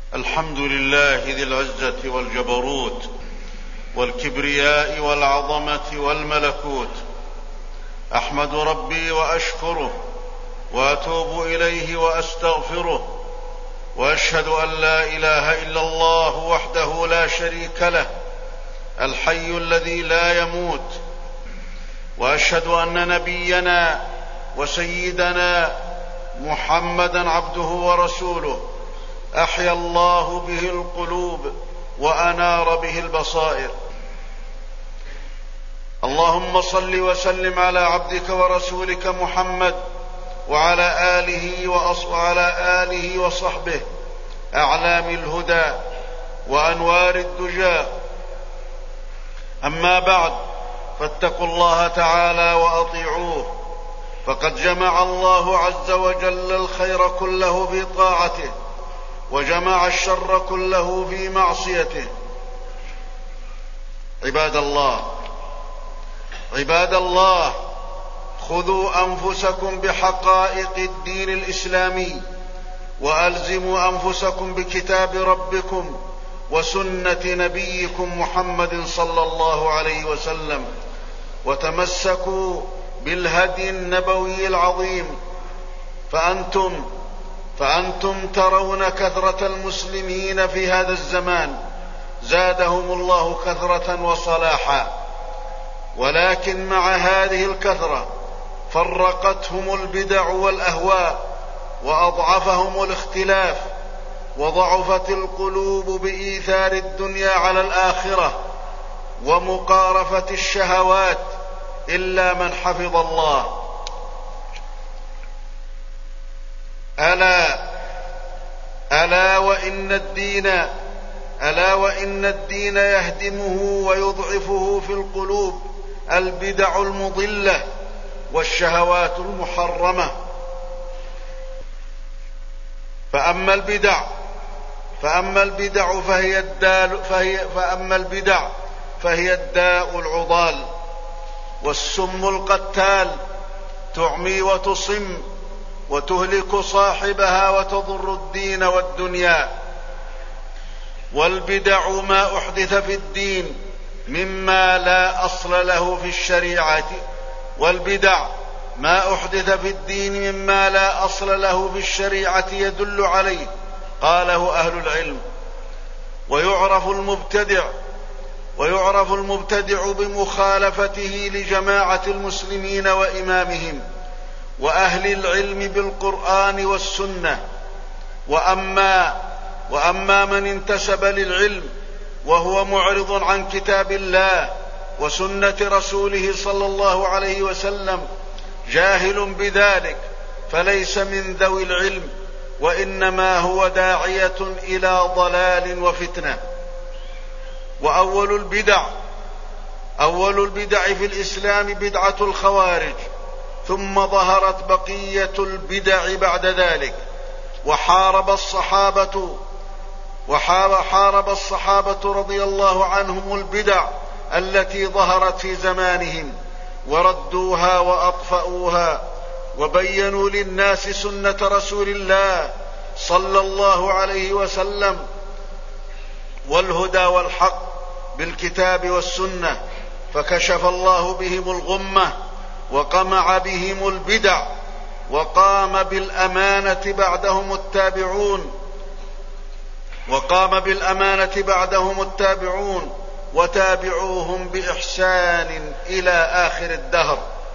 الحمد لله ذي العزة والجبروت والكبرياء والعظمة والملكوت. أحمد ربي وأشكره وأتوب إليه وأستغفره، وأشهد أن لا إله إلا الله وحده لا شريك له الحي الذي لا يموت، وأشهد أن نبينا وسيدنا محمدًا عبده ورسوله أحيا الله به القلوب وأنار به البصائر. اللهم صل وسلم على عبدك ورسولك محمد وعلى آله وصحبه أعلام الهدى وأنوار الدجى. أما بعد، فاتقوا الله تعالى وأطيعوه، فقد جمع الله عز وجل الخير كله في طاعته، وجمع الشر كله في معصيته. عباد الله، خذوا أنفسكم بحقائق الدين الإسلامي، وألزموا أنفسكم بكتاب ربكم وسنة نبيكم محمد صلى الله عليه وسلم، وتمسكوا بالهدي النبوي العظيم. فأنتم ترون كثرة المسلمين في هذا الزمان زادهم الله كثرة وصلاحا، ولكن مع هذه الكثرة فرقتهم البدع والأهواء، وأضعفهم الاختلاف، وضعفت القلوب بإيثار الدنيا على الآخرة ومقارفة الشهوات، إلا من حفظ الله. ألا وإن الدين يهدمه ويضعفه في القلوب البدع المضلة والشهوات المحرمة. فأما البدع فهي الداء العضال والسم القتال، تعمي وتصم وتهلك صاحبها وتضر الدين والدنيا. والبدع ما أحدث في الدين مما لا أصل له في الشريعة يدل عليه قاله أهل العلم. ويعرف المبتدع بمخالفته لجماعة المسلمين وإمامهم وأهل العلم بالقرآن والسنة. وأما من انتسب للعلم وهو معرض عن كتاب الله وسنة رسوله صلى الله عليه وسلم جاهل بذلك، فليس من ذوي العلم، وإنما هو داعية إلى ضلال وفتنة. وأول البدع في الإسلام بدعة الخوارج، ثم ظهرت بقية البدع بعد ذلك، وحارب الصحابة رضي الله عنهم البدع التي ظهرت في زمانهم، وردوها وأطفأوها، وبينوا للناس سنة رسول الله صلى الله عليه وسلم والهدى والحق بالكتاب والسنة، فكشف الله بهم الغمة وقمع بهم البدع، وقام بالأمانة بعدهم التابعون وتابعوهم بإحسان إلى آخر الدهر.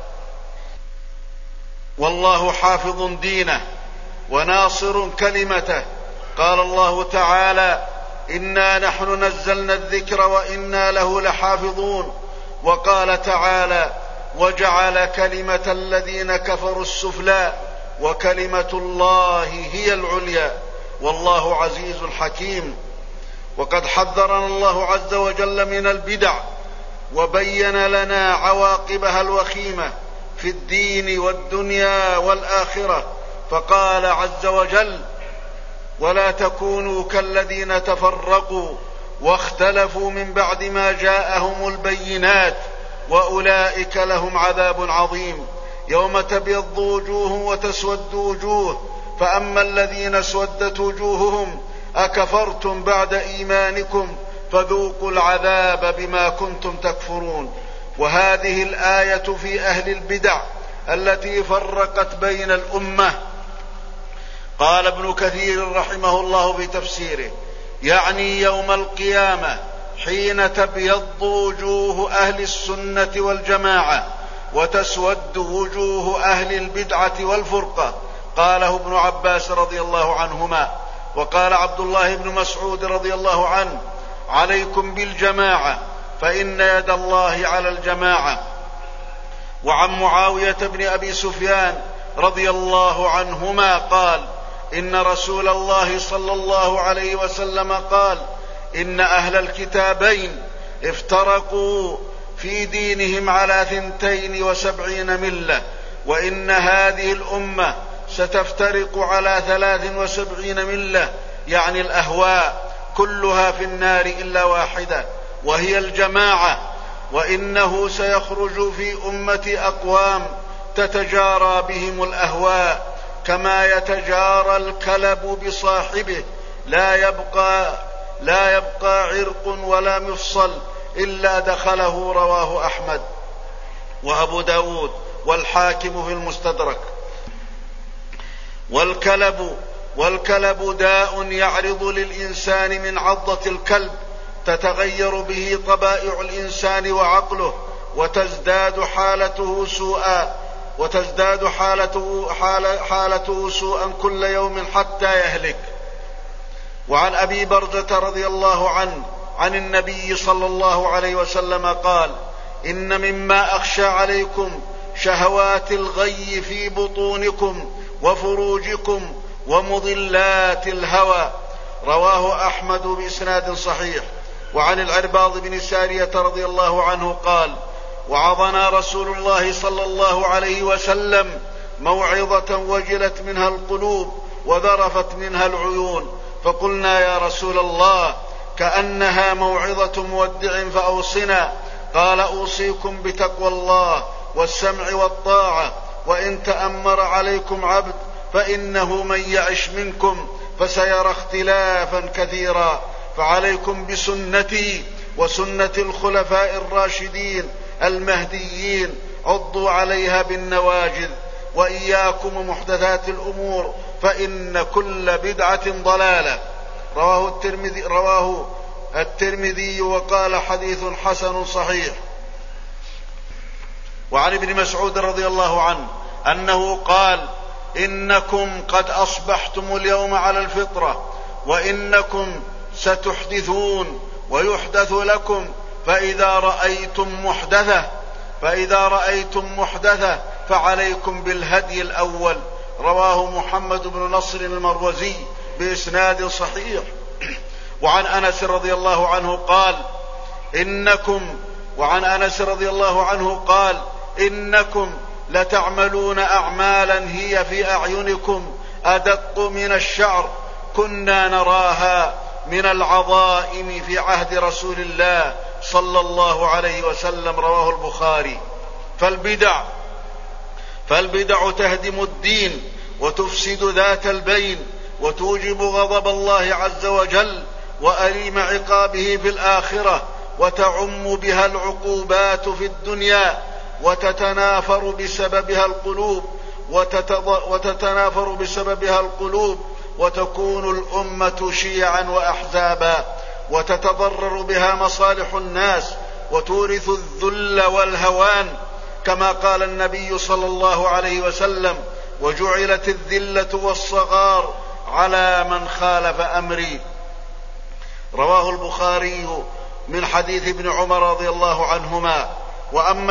والله حافظ دينه وناصر كلمته. قال الله تعالى: إنا نحن نزلنا الذكر وإنا له لحافظون. وقال تعالى: وجعل كلمة الذين كفروا السفلى وكلمة الله هي العليا والله عزيز حكيم. وقد حذرنا الله عز وجل من البدع، وبين لنا عواقبها الوخيمة في الدين والدنيا والآخرة، فقال عز وجل: ولا تكونوا كالذين تفرقوا واختلفوا من بعد ما جاءهم البينات وأولئك لهم عذاب عظيم. يوم تبيض وجوه وتسود وجوه، فأما الذين اسودت وجوههم أكفرتم بعد إيمانكم فذوقوا العذاب بما كنتم تكفرون. وهذه الآية في أهل البدع التي فرقت بين الأمة. قال ابن كثير رحمه الله في تفسيره: يعني يوم القيامة حين تبيض وجوه أهل السنة والجماعة وتسود وجوه أهل البدعة والفرقة. قاله ابن عباس رضي الله عنهما. وقال عبد الله بن مسعود رضي الله عنه: عليكم بالجماعة فإن يد الله على الجماعة. وعن معاوية بن أبي سفيان رضي الله عنهما قال: إن رسول الله صلى الله عليه وسلم قال: إن أهل الكتابين افترقوا في دينهم على 72 ملة، وإن هذه الأمة ستفترق على 73 ملة، يعني الأهواء، كلها في النار إلا واحدة وهي الجماعة. وإنه سيخرج في أمتي أقوام تتجارى بهم الأهواء كما يتجارى الكلب بصاحبه، لا يبقى عرق ولا مفصل إلا دخله. رواه أحمد وأبو داود والحاكم في المستدرك. والكلب داء يعرض للإنسان من عضة الكلب، تتغير به طبائع الإنسان وعقله، وتزداد حالته سوءا كل يوم حتى يهلك. وعن أبي برزة رضي الله عنه عن النبي صلى الله عليه وسلم قال: إن مما أخشى عليكم شهوات الغي في بطونكم وفروجكم ومضلات الهوى. رواه أحمد بإسناد صحيح. وعن العرباض بن سارية رضي الله عنه قال: وعظنا رسول الله صلى الله عليه وسلم موعظة وجلت منها القلوب وذرفت منها العيون، فقلنا: يا رسول الله، كأنها موعظة مودع فأوصنا. قال: أوصيكم بتقوى الله والسمع والطاعة، وإن تأمر عليكم عبد فإنه من يعش منكم فسيرى اختلافا كثيرا، فعليكم بسنتي وسنة الخلفاء الراشدين المهديين، عضوا عليها بالنواجذ، وإياكم محدثات الأمور فإن كل بدعة ضلالة. رواه الترمذي وقال: حديث حسن صحيح. وعن ابن مسعود رضي الله عنه أنه قال: إنكم قد أصبحتم اليوم على الفطرة، وإنكم ستحدثون ويحدث لكم، فإذا رأيتم محدثة فعليكم بالهدي الأول. رواه محمد بن نصر المروزي بإسناد صحيح. وعن أنس رضي الله عنه قال: إنكم لتعملون أعمالا هي في أعينكم أدق من الشعر، كنا نراها من العظائم في عهد رسول الله صلى الله عليه وسلم. رواه البخاري. فالبدع تهدم الدين وتفسد ذات البين، وتوجب غضب الله عز وجل وأليم عقابه في الآخرة، وتعم بها العقوبات في الدنيا، وتتنافر بسببها القلوب، وتكون الأمة شيعا وأحزابا، وتتضرر بها مصالح الناس، وتورث الذل والهوان، كما قال النبي صلى الله عليه وسلم: وجعلت الذلة والصغار على من خالف أمري. رواه البخاري من حديث ابن عمر رضي الله عنهما. وأما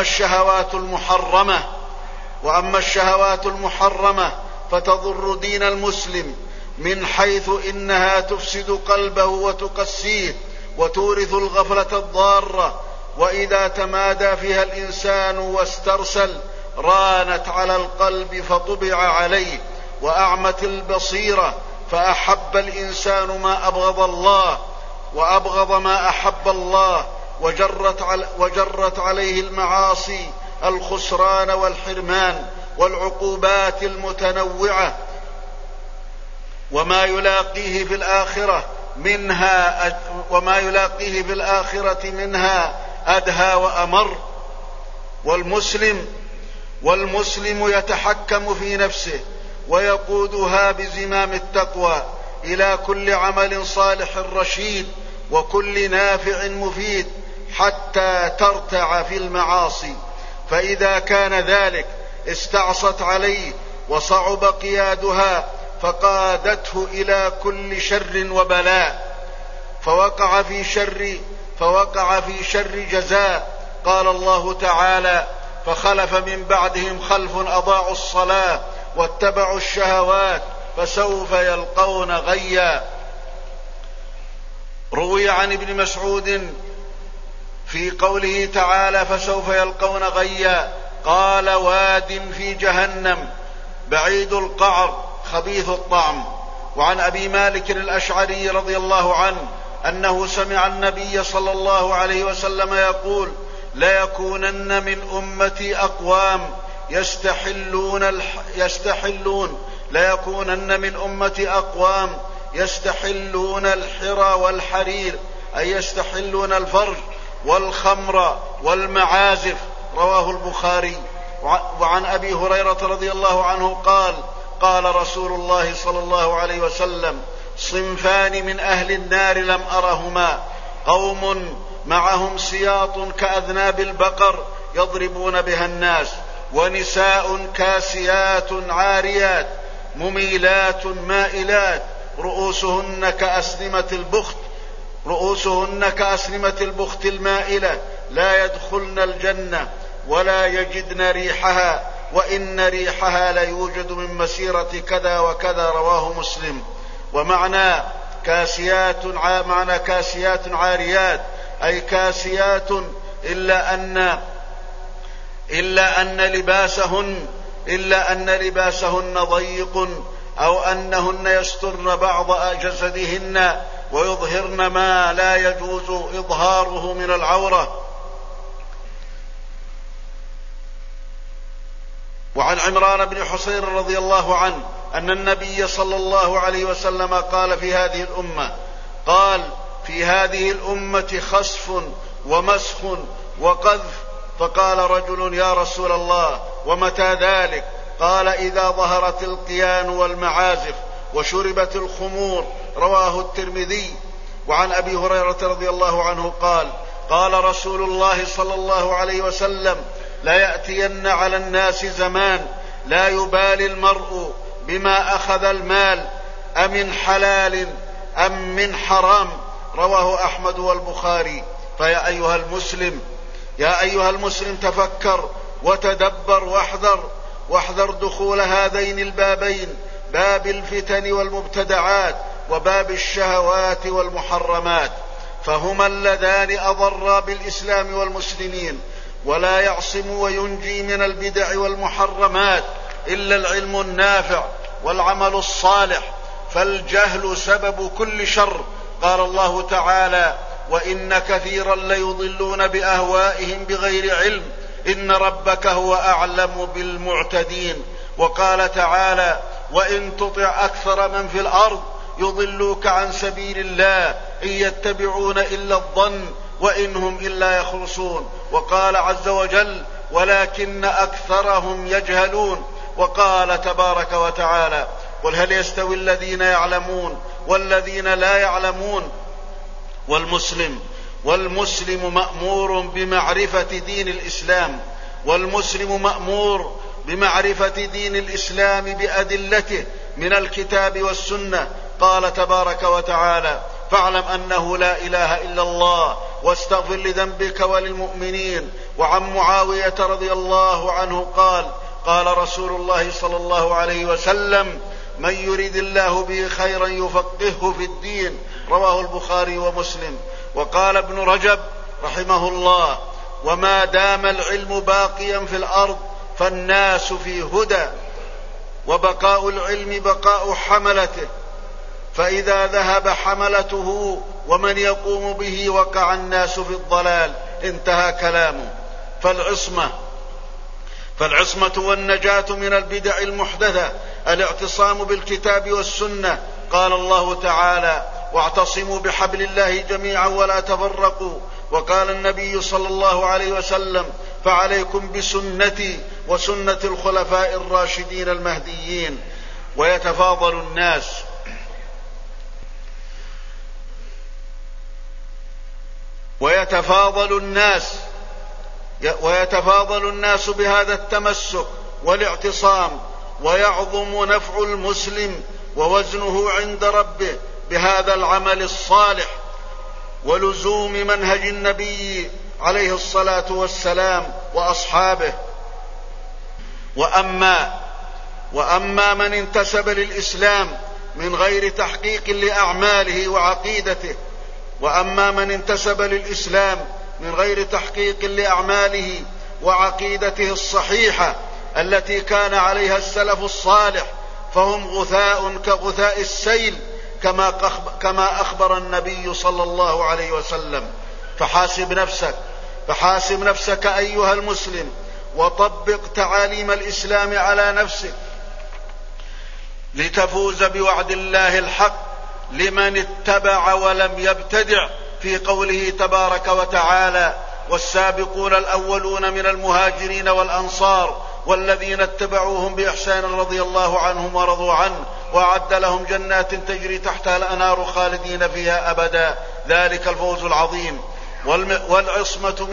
الشهوات المحرمة فتضر دين المسلم، من حيث إنها تفسد قلبه وتقسيه، وتورث الغفلة الضارة، وإذا تمادى فيها الإنسان واسترسل رانت على القلب فطبع عليه، وأعمت البصيرة، فأحب الإنسان ما أبغض الله وأبغض ما أحب الله، وجرت عليه المعاصي الخسران والحرمان والعقوبات المتنوعة، وما يلاقيه في الآخرة منها وما يلاقيه في الآخرة منها أدهى وأمر. والمسلم يتحكم في نفسه ويقودها بزمام التقوى إلى كل عمل صالح رشيد وكل نافع مفيد حتى ترتع في المعاصي، فإذا كان ذلك استعصت عليه وصعب قيادها فقادته إلى كل شر وبلاء، فوقع في شر جزاء. قال الله تعالى: فخلف من بعدهم خلف أضاعوا الصلاة واتبعوا الشهوات فسوف يلقون غيا. روي عن ابن مسعود في قوله تعالى: فسوف يلقون غيا، قال: واد في جهنم بعيد القعر خبيث الطعم. وعن أبي مالك الأشعري رضي الله عنه أنه سمع النبي صلى الله عليه وسلم يقول: ليكونن من أمتي أقوام يستحلون الحرى والحرير، أي يستحلون الفرج والخمر والمعازف. رواه البخاري. وعن أبي هريرة رضي الله عنه قال: قال رسول الله صلى الله عليه وسلم: صنفان من أهل النار لم أرهما، قوم معهم سياط كأذناب البقر يضربون بها الناس، ونساء كاسيات عاريات مميلات مائلات رؤوسهن كأسنمة البخت المائلة، لا يدخلن الجنة ولا يجدن ريحها، وإن ريحها ليوجد من مسيرة كذا وكذا. رواه مسلم. ومعنى كاسيات عاريات أي كاسيات إلا أن لباسهن ضيق، أو أنهن يسترن بعض جسدهن ويظهرن ما لا يجوز إظهاره من العورة. وعن عمران بن حصين رضي الله عنه أن النبي صلى الله عليه وسلم قال: في هذه الأمة خسف ومسخ وقذف. فقال رجل: يا رسول الله، ومتى ذلك؟ قال: إذا ظهرت القيان والمعازف وشربت الخمور. رواه الترمذي. وعن أبي هريرة رضي الله عنه قال: قال رسول الله صلى الله عليه وسلم: لا يأتين على الناس زمان لا يبالي المرء بما أخذ المال أمن حلال أم من حرام. رواه أحمد والبخاري. فيا أيها المسلم تفكر وتدبر واحذر دخول هذين البابين، باب الفتن والمبتدعات وباب الشهوات والمحرمات، فهما اللذان أضرا بالإسلام والمسلمين. ولا يعصم وينجي من البدع والمحرمات إلا العلم النافع والعمل الصالح، فالجهل سبب كل شر. قال الله تعالى: وإن كثيرا ليضلون بأهوائهم بغير علم إن ربك هو أعلم بالمعتدين. وقال تعالى: وإن تطع أكثر من في الأرض يضلوك عن سبيل الله إن يتبعون إلا الظن وإن هم إلا يخرصون. وقال عز وجل: ولكن أكثرهم يجهلون. وقال تبارك وتعالى: قل هل يستوي الذين يعلمون والذين لا يعلمون. والمسلم مأمور بمعرفة دين الإسلام بأدلته من الكتاب والسنة. قال تبارك وتعالى: فاعلم أنه لا إله إلا الله واستغفر لذنبك وللمؤمنين. وعن معاوية رضي الله عنه قال: قال رسول الله صلى الله عليه وسلم: من يريد الله به خيرا يفقهه في الدين. رواه البخاري ومسلم. وقال ابن رجب رحمه الله: وما دام العلم باقيا في الأرض فالناس في هدى، وبقاء العلم بقاء حملته، فإذا ذهب حملته ومن يقوم به وقع الناس في الضلال. انتهى كلامه. فالعصمة والنجاة من البدع المحدثة الاعتصام بالكتاب والسنة. قال الله تعالى: واعتصموا بحبل الله جميعا ولا تفرقوا. وقال النبي صلى الله عليه وسلم: فعليكم بسنتي وسنة الخلفاء الراشدين المهديين. ويتفاضل الناس بهذا التمسك والاعتصام، ويعظم نفع المسلم ووزنه عند ربه بهذا العمل الصالح ولزوم منهج النبي عليه الصلاة والسلام وأصحابه. وأما من انتسب للإسلام من غير تحقيق لأعماله وعقيدته وعقيدته الصحيحة التي كان عليها السلف الصالح، فهم غثاء كغثاء السيل، كما أخبر النبي صلى الله عليه وسلم. فحاسب نفسك أيها المسلم، وطبق تعاليم الإسلام على نفسك لتفوز بوعد الله الحق لمن اتبع ولم يبتدع، في قوله تبارك وتعالى: والسابقون الأولون من المهاجرين والأنصار والذين اتبعوهم بإحسان رضي الله عنهم ورضوا عنه وأعد لهم جنات تجري تحتها الأنهار خالدين فيها أبدا، ذلك الفوز العظيم. والعصمة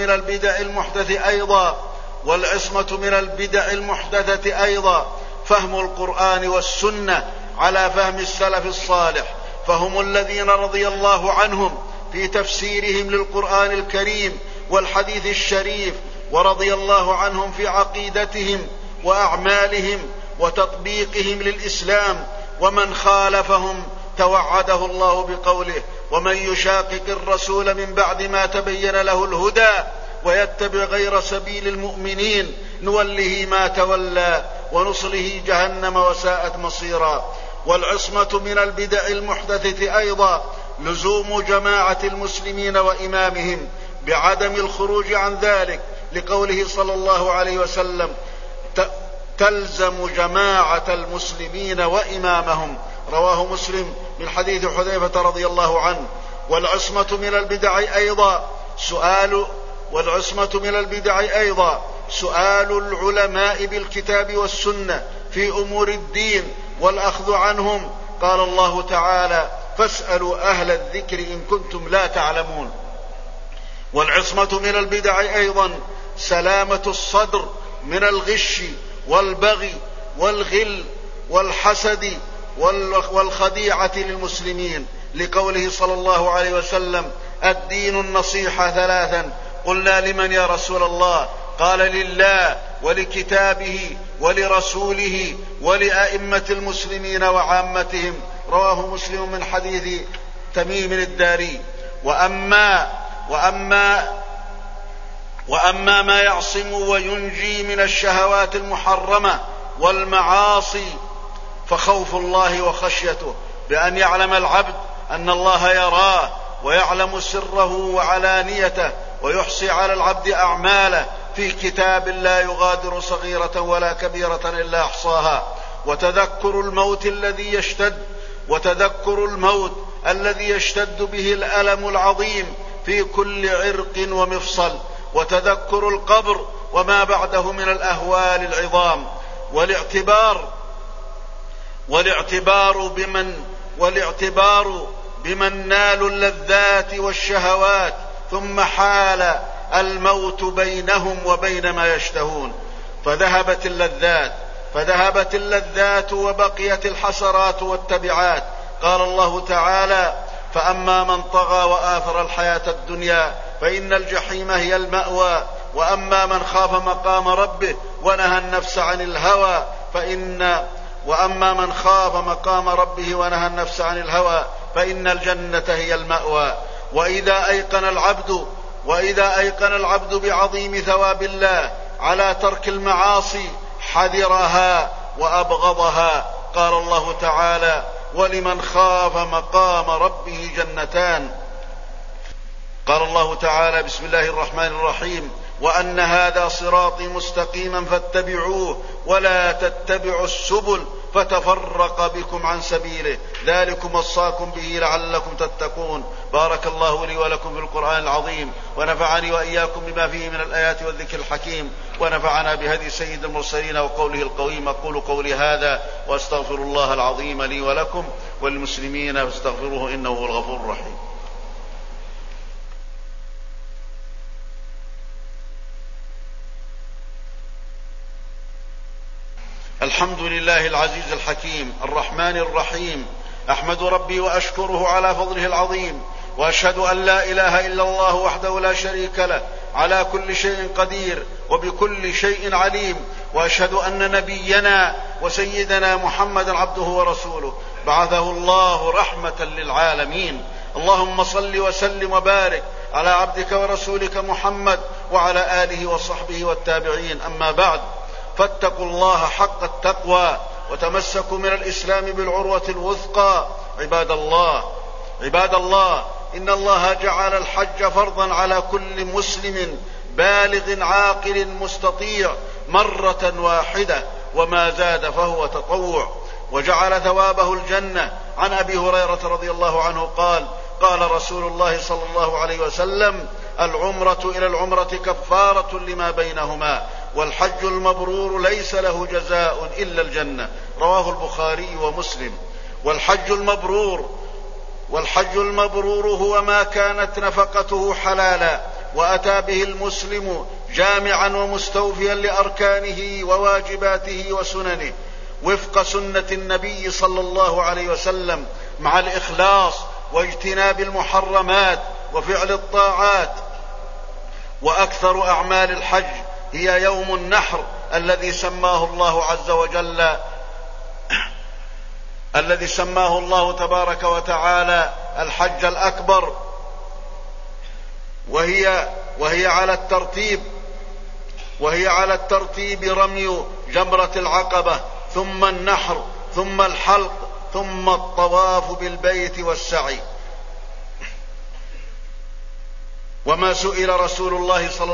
من البدع المحدثة أيضا فهم القرآن والسنة على فهم السلف الصالح، فهم الذين رضي الله عنهم في تفسيرهم للقرآن الكريم والحديث الشريف، ورضي الله عنهم في عقيدتهم وأعمالهم وتطبيقهم للإسلام. ومن خالفهم توعده الله بقوله: ومن يشاقق الرسول من بعد ما تبين له الهدى ويتبع غير سبيل المؤمنين نوله ما تولى ونصله جهنم وساءت مصيرا. والعصمة من البدع المحدثة أيضا لزوم جماعة المسلمين وإمامهم بعدم الخروج عن ذلك، لقوله صلى الله عليه وسلم: تلزم جماعة المسلمين وإمامهم، رواه مسلم من حديث حذيفة رضي الله عنه. والعصمة من البدع أيضا سؤال العلماء بالكتاب والسنة في أمور الدين والأخذ عنهم. قال الله تعالى: فاسألوا أهل الذكر إن كنتم لا تعلمون. والعصمة من البدع أيضا سلامة الصدر من الغش والبغي والغل والحسد والخديعة للمسلمين، لقوله صلى الله عليه وسلم: الدين النصيحة ثلاثا. قلنا: لمن يا رسول الله؟ قال: لله ولكتابه ولرسوله ولأئمة المسلمين وعامتهم، رواه مسلم من حديث تميم الداري. وأما ما يعصم وينجي من الشهوات المحرمة والمعاصي فخوف الله وخشيته، بأن يعلم العبد أن الله يراه ويعلم سره وعلانيته، ويحصي على العبد أعماله في كتاب لا يغادر صغيرة ولا كبيرة إلا أحصاها. وتذكر الموت الذي يشتد به الألم العظيم في كل عرق ومفصل، وتذكر القبر وما بعده من الأهوال العظام، والاعتبار بمن نالوا اللذات والشهوات ثم حال الموت بينهم وبين ما يشتهون، فذهبت اللذات وبقيت الحسرات والتبعات. قال الله تعالى: فأما من طغى وآثر الحياة الدنيا فإن الجحيم هي المأوى، وأما من خاف مقام ربه ونهى النفس عن الهوى فإن الجنة هي المأوى. وإذا أيقن العبد بعظيم ثواب الله على ترك المعاصي حذرها وأبغضها. قال الله تعالى: ولمن خاف مقام ربه جنتان. قال الله تعالى: بسم الله الرحمن الرحيم: وأن هذا صراطي مستقيما فاتبعوه ولا تتبعوا السبل فتفرق بكم عن سبيله، ذلكم وصاكم به لعلكم تتقون. بارك الله لي ولكم في القرآن العظيم، ونفعني وإياكم بما فيه من الآيات والذكر الحكيم، ونفعنا بهدي سيد المرسلين وقوله القويم. أقول قولي هذا وأستغفر الله العظيم لي ولكم والمسلمين فاستغفروه إنه هو الغفور الرحيم. الحمد لله العزيز الحكيم الرحمن الرحيم، أحمد ربي وأشكره على فضله العظيم، وأشهد أن لا إله إلا الله وحده لا شريك له على كل شيء قدير وبكل شيء عليم، وأشهد أن نبينا وسيدنا محمدا عبده ورسوله بعثه الله رحمة للعالمين. اللهم صل وسلم وبارك على عبدك ورسولك محمد وعلى آله وصحبه والتابعين. أما بعد، فاتقوا الله حق التقوى وتمسكوا من الإسلام بالعروة الوثقى. عباد الله، إن الله جعل الحج فرضا على كل مسلم بالغ عاقل مستطيع مرة واحدة، وما زاد فهو تطوع، وجعل ثوابه الجنة. عن أبي هريرة رضي الله عنه قال: قال رسول الله صلى الله عليه وسلم: العمرة إلى العمرة كفارة لما بينهما، والحج المبرور ليس له جزاء إلا الجنة. رواه البخاري ومسلم. والحج المبرور هو ما كانت نفقته حلالا وأتى به المسلم جامعا ومستوفيا لأركانه وواجباته وسننه وفق سنة النبي صلى الله عليه وسلم، مع الإخلاص واجتناب المحرمات وفعل الطاعات. وأكثر أعمال الحج هي يوم النحر الذي سماه الله تبارك وتعالى الحج الأكبر، وهي على الترتيب رمي جمرة العقبة، ثم النحر، ثم الحلق، ثم الطواف بالبيت والسعي. وما سئل رسول الله صلى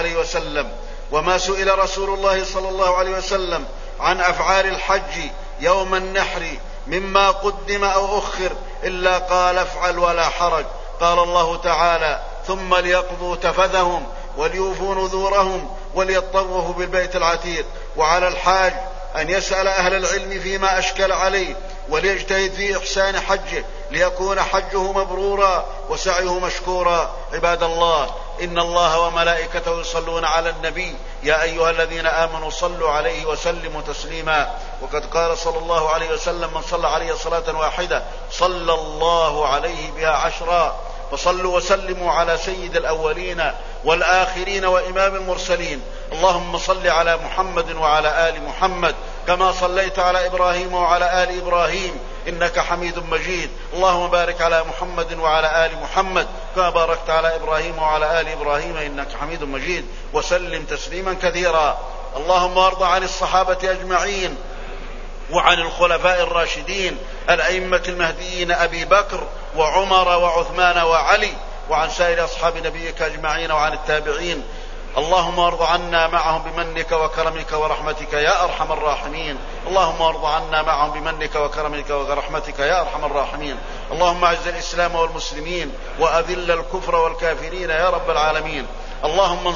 الله عليه وسلم عن أفعال الحج يوم النحر مما قدم أو أخر إلا قال: افعل ولا حرج. قال الله تعالى: ثم ليقضوا تفثهم وليوفوا نذورهم وليطوفوا بالبيت العتيق. وعلى الحاج أن يسأل أهل العلم فيما أشكل عليه، وليجتهد في إحسان حجه ليكون حجه مبرورا وسعيه مشكورا. عباد الله، إن الله وملائكته يصلون على النبي، يا أيها الذين آمنوا صلوا عليه وسلموا تسليما. وقد قال صلى الله عليه وسلم: من صلى عليه صلاة واحدة صلى الله عليه بها 10. فصلوا وسلموا على سيد الأولين والآخرين وإمام المرسلين. اللهم صل على محمد وعلى آل محمد كما صليت على إبراهيم وعلى آل إبراهيم إنك حميد مجيد. اللهم بارك على محمد وعلى آل محمد كما باركت على إبراهيم وعلى آل إبراهيم إنك حميد مجيد، وسلم تسليما كثيرا. اللهم وارض عن الصحابة أجمعين وعن الخلفاء الراشدين الأئمة المهديين أبي بكر وعمر وعثمان وعلي، وعن سائر أصحاب نبيك أجمعين، وعن التابعين. اللهم وارض عنا معهم بمنك وكرمك ورحمتك يا أرحم الراحمين. اللهم وارض عنا معهم بمنك وكرمك ورحمتك يا أرحم الراحمين. اللهم أعز الإسلام والمسلمين وأذل الكفر والكافرين يا رب العالمين. اللهم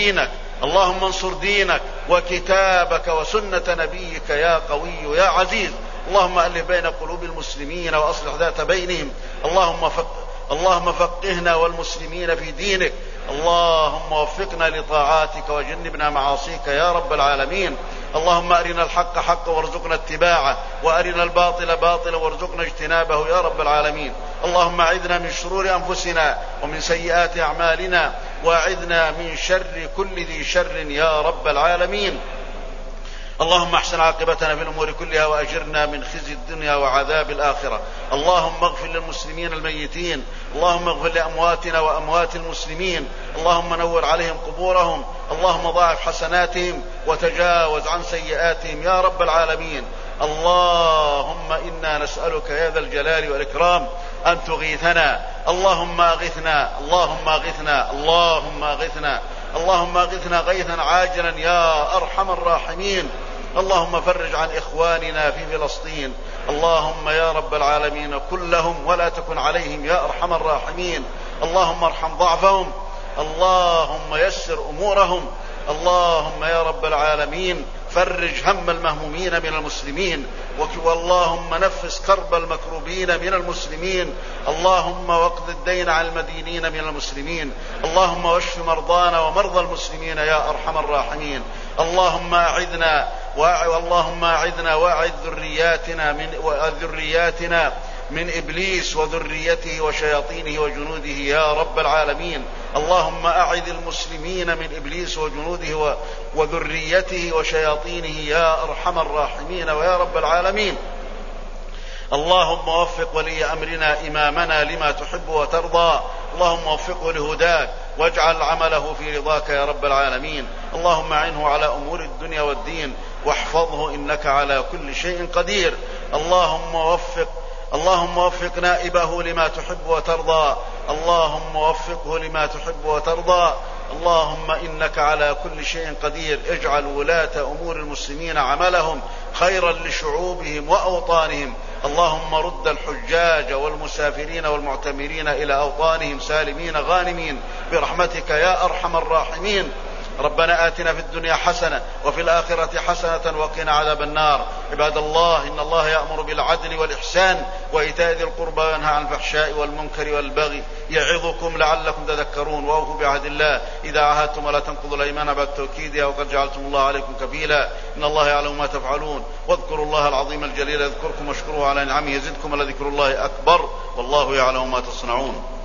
انصر دينك وكتابك وسنة نبيك يا قوي يا عزيز. اللهم ألف بين قلوب المسلمين وأصلح ذات بينهم. اللهم فقهنا والمسلمين في دينك. اللهم وفقنا لطاعاتك وجنبنا معاصيك يا رب العالمين. اللهم أرنا الحق حقا وارزقنا اتباعه، وأرنا الباطل باطلا وارزقنا اجتنابه يا رب العالمين. اللهم أعذنا من شرور أنفسنا ومن سيئات أعمالنا، وأعذنا من شر كل ذي شر يا رب العالمين. اللهم احسن عاقبتنا في الأمور كلها، وأجرنا من خزي الدنيا وعذاب الآخرة. اللهم اغفر للمسلمين الميتين، اللهم اغفر لأمواتنا وأموات المسلمين، اللهم نور عليهم قبورهم، اللهم ضاعف حسناتهم وتجاوز عن سيئاتهم يا رب العالمين. اللهم إنا نسألك يا ذا الجلال والإكرام أن تغيثنا. اللهم أغثنا، اللهم أغثنا، اللهم أغثنا، اللهم أغثنا غيثا عاجلا يا أرحم الراحمين. اللهم فرج عن إخواننا في فلسطين، اللهم يا رب العالمين كن لهم ولا تكن عليهم يا أرحم الراحمين. اللهم ارحم ضعفهم، اللهم يسر أمورهم، اللهم يا رب العالمين فرج هم المهمومين من المسلمين، واللهم نفس كرب المكروبين من المسلمين، اللهم واقض الدين عن المدينين من المسلمين، اللهم واشف مرضانا ومرضى المسلمين يا أرحم الراحمين. اللهم أعذنا وأعذ ذرياتنا من إبليس وذريته وشياطينه وجنوده يا رب العالمين. اللهم أعذ المسلمين من إبليس وجنوده وذريته وشياطينه يا أرحم الراحمين ويا رب العالمين. اللهم وفق ولي أمرنا إمامنا لما تحب وترضى، اللهم وفقه لهداك واجعل عمله في رضاك يا رب العالمين. اللهم أعنه على أمور الدنيا والدين واحفظه إنك على كل شيء قدير. اللهم وفق نائبه لما تحب وترضى، اللهم وفقه لما تحب وترضى. اللهم إنك على كل شيء قدير. اجعل ولاة أمور المسلمين عملهم خيرا لشعوبهم وأوطانهم. اللهم رد الحجاج والمسافرين والمعتمرين إلى أوطانهم سالمين غانمين برحمتك يا أرحم الراحمين. ربنا آتنا في الدنيا حسنة وفي الآخرة حسنة وقنا عذاب النار. عباد الله، إن الله يأمر بالعدل والإحسان وإيتاء ذي القربى وينهى عن الفحشاء والمنكر والبغي يعظكم لعلكم تذكرون. وأوفوا بعهد الله إذا عاهدتم ولا تنقضوا الأيمان بعد توكيدها وقد جعلتم الله عليكم كفيلا إن الله يعلم ما تفعلون. واذكروا الله العظيم الجليل يذكركم واشكروه على نعمه يزدكم ولذكر الله أكبر والله يعلم ما تصنعون.